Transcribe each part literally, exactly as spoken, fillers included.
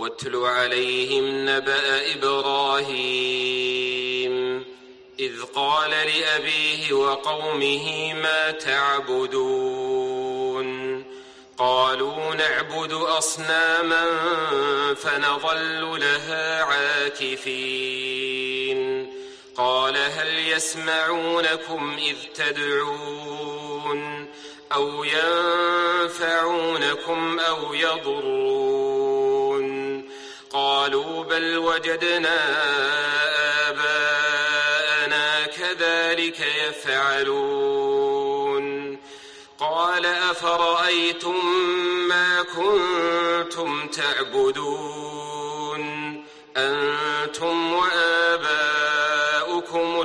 واتل عليهم نبأ إبراهيم إذ قال لأبيه وقومه ما تعبدون قالوا نعبد أصناما فنظل لها عاكفين قال هل يسمعونكم إذ تدعون أو ينفعونكم أو يضرون قالوا بل وجدنا آباءنا كذلك يفعلون قال أفرأيتم ما كنتم تعبدون أنتم وآباؤكم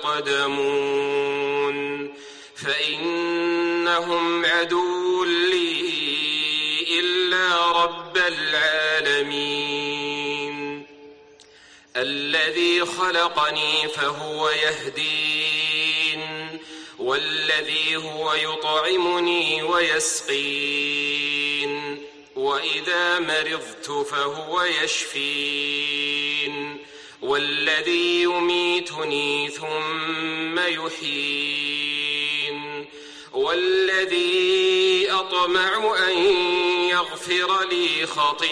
الأقدمون فإنهم عدو لي إلا رب العالمين الذي خلقني فهو يهدين والذي هو يطعمني ويسقين وإذا مرضت فهو يشفين والذي يميتني ثم يحيين والذي أطمع أن يغفر لي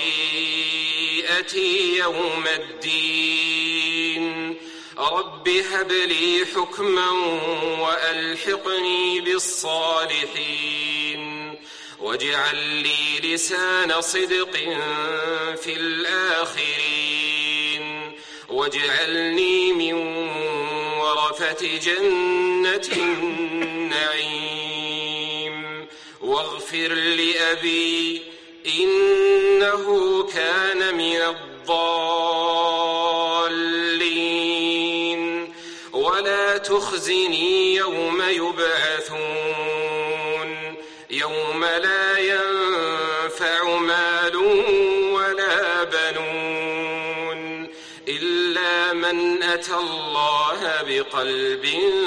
خطيئتي يوم الدين رب هب لي حكما وألحقني بالصالحين واجعل لي لسان صدق في الآخرين واجعلني من ورثة جنة النعيم واغفر لأبي إنه كان من الضالين ولا تخزني يوم يبعثون يوم لا ينفع مال ولا بنون إلا من أتى الله بقلب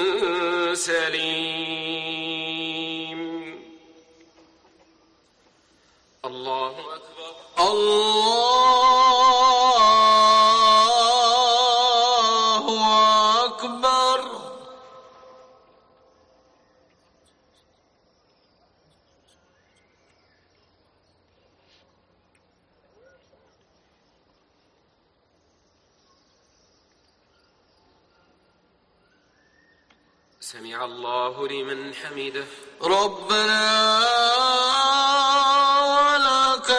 سليم. الله أكبر. الله أكبر. سمع الله لمن حمده. ربنا ولك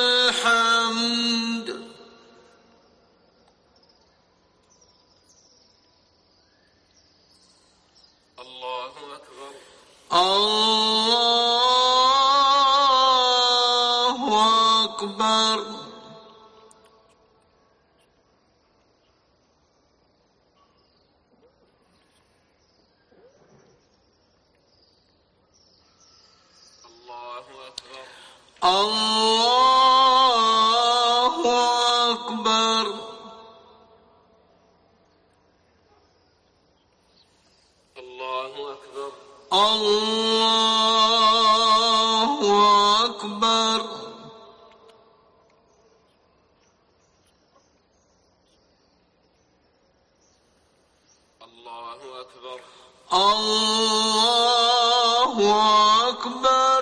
الحمد. الله أكبر. الله أكبر. الله أكبر. الله أكبر. الله أكبر. الله أكبر. الله أكبر.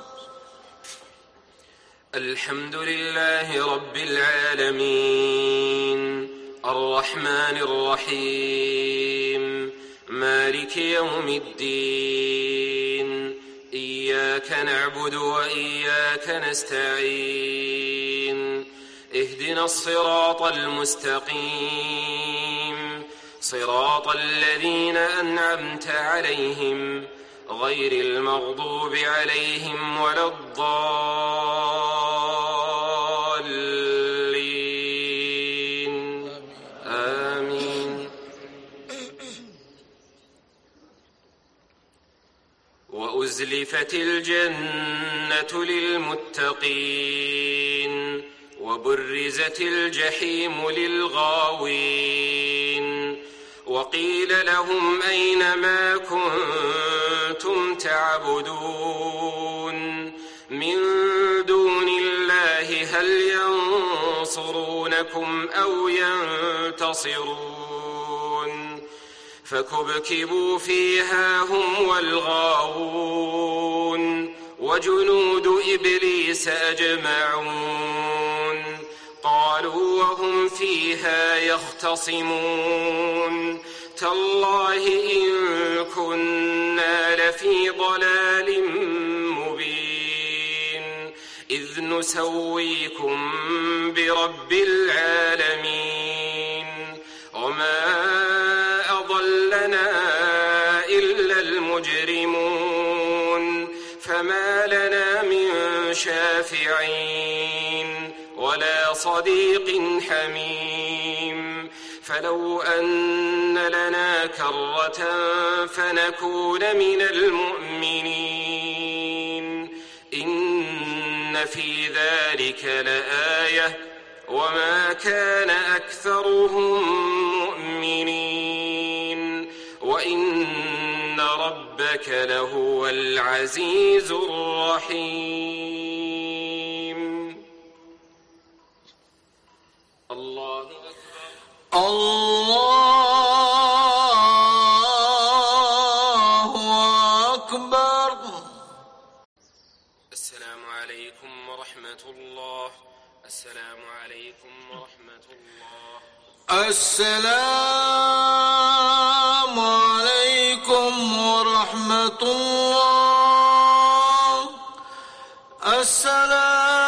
الحمد لله رب العالمين الرحمن الرحيم مالك يوم الدين إياك نعبد وإياك نستعين اهدنا الصراط المستقيم صراط الذين أنعمت عليهم غير المغضوب عليهم ولا الضالين آمين. وأزلفت الجنة للمتقين وبرزت الجحيم للغاوين وقيل لهم أين ما كنتم تعبدون من دون الله هل ينصرونكم أو ينتصرون فكبكبوا فيها هم والغاوون وجنود إبليس أجمعون قالوا وهم فيها يختصمون تالله إن كنا لفي ضلال مبين إذ نسويكم برب العالمين وما أضلنا إلا المجرمون فما لنا من شافعين ولا صديق حميم فلو أن لنا كرة فنكون من المؤمنين إن في ذلك لآية وما كان أكثرهم مؤمنين وإن ربك لهو العزيز الرحيم. الله أكبر. الله أكبر. السلام عليكم ورحمة الله. السلام عليكم ورحمة الله. السلام عليكم ورحمة الله. السلام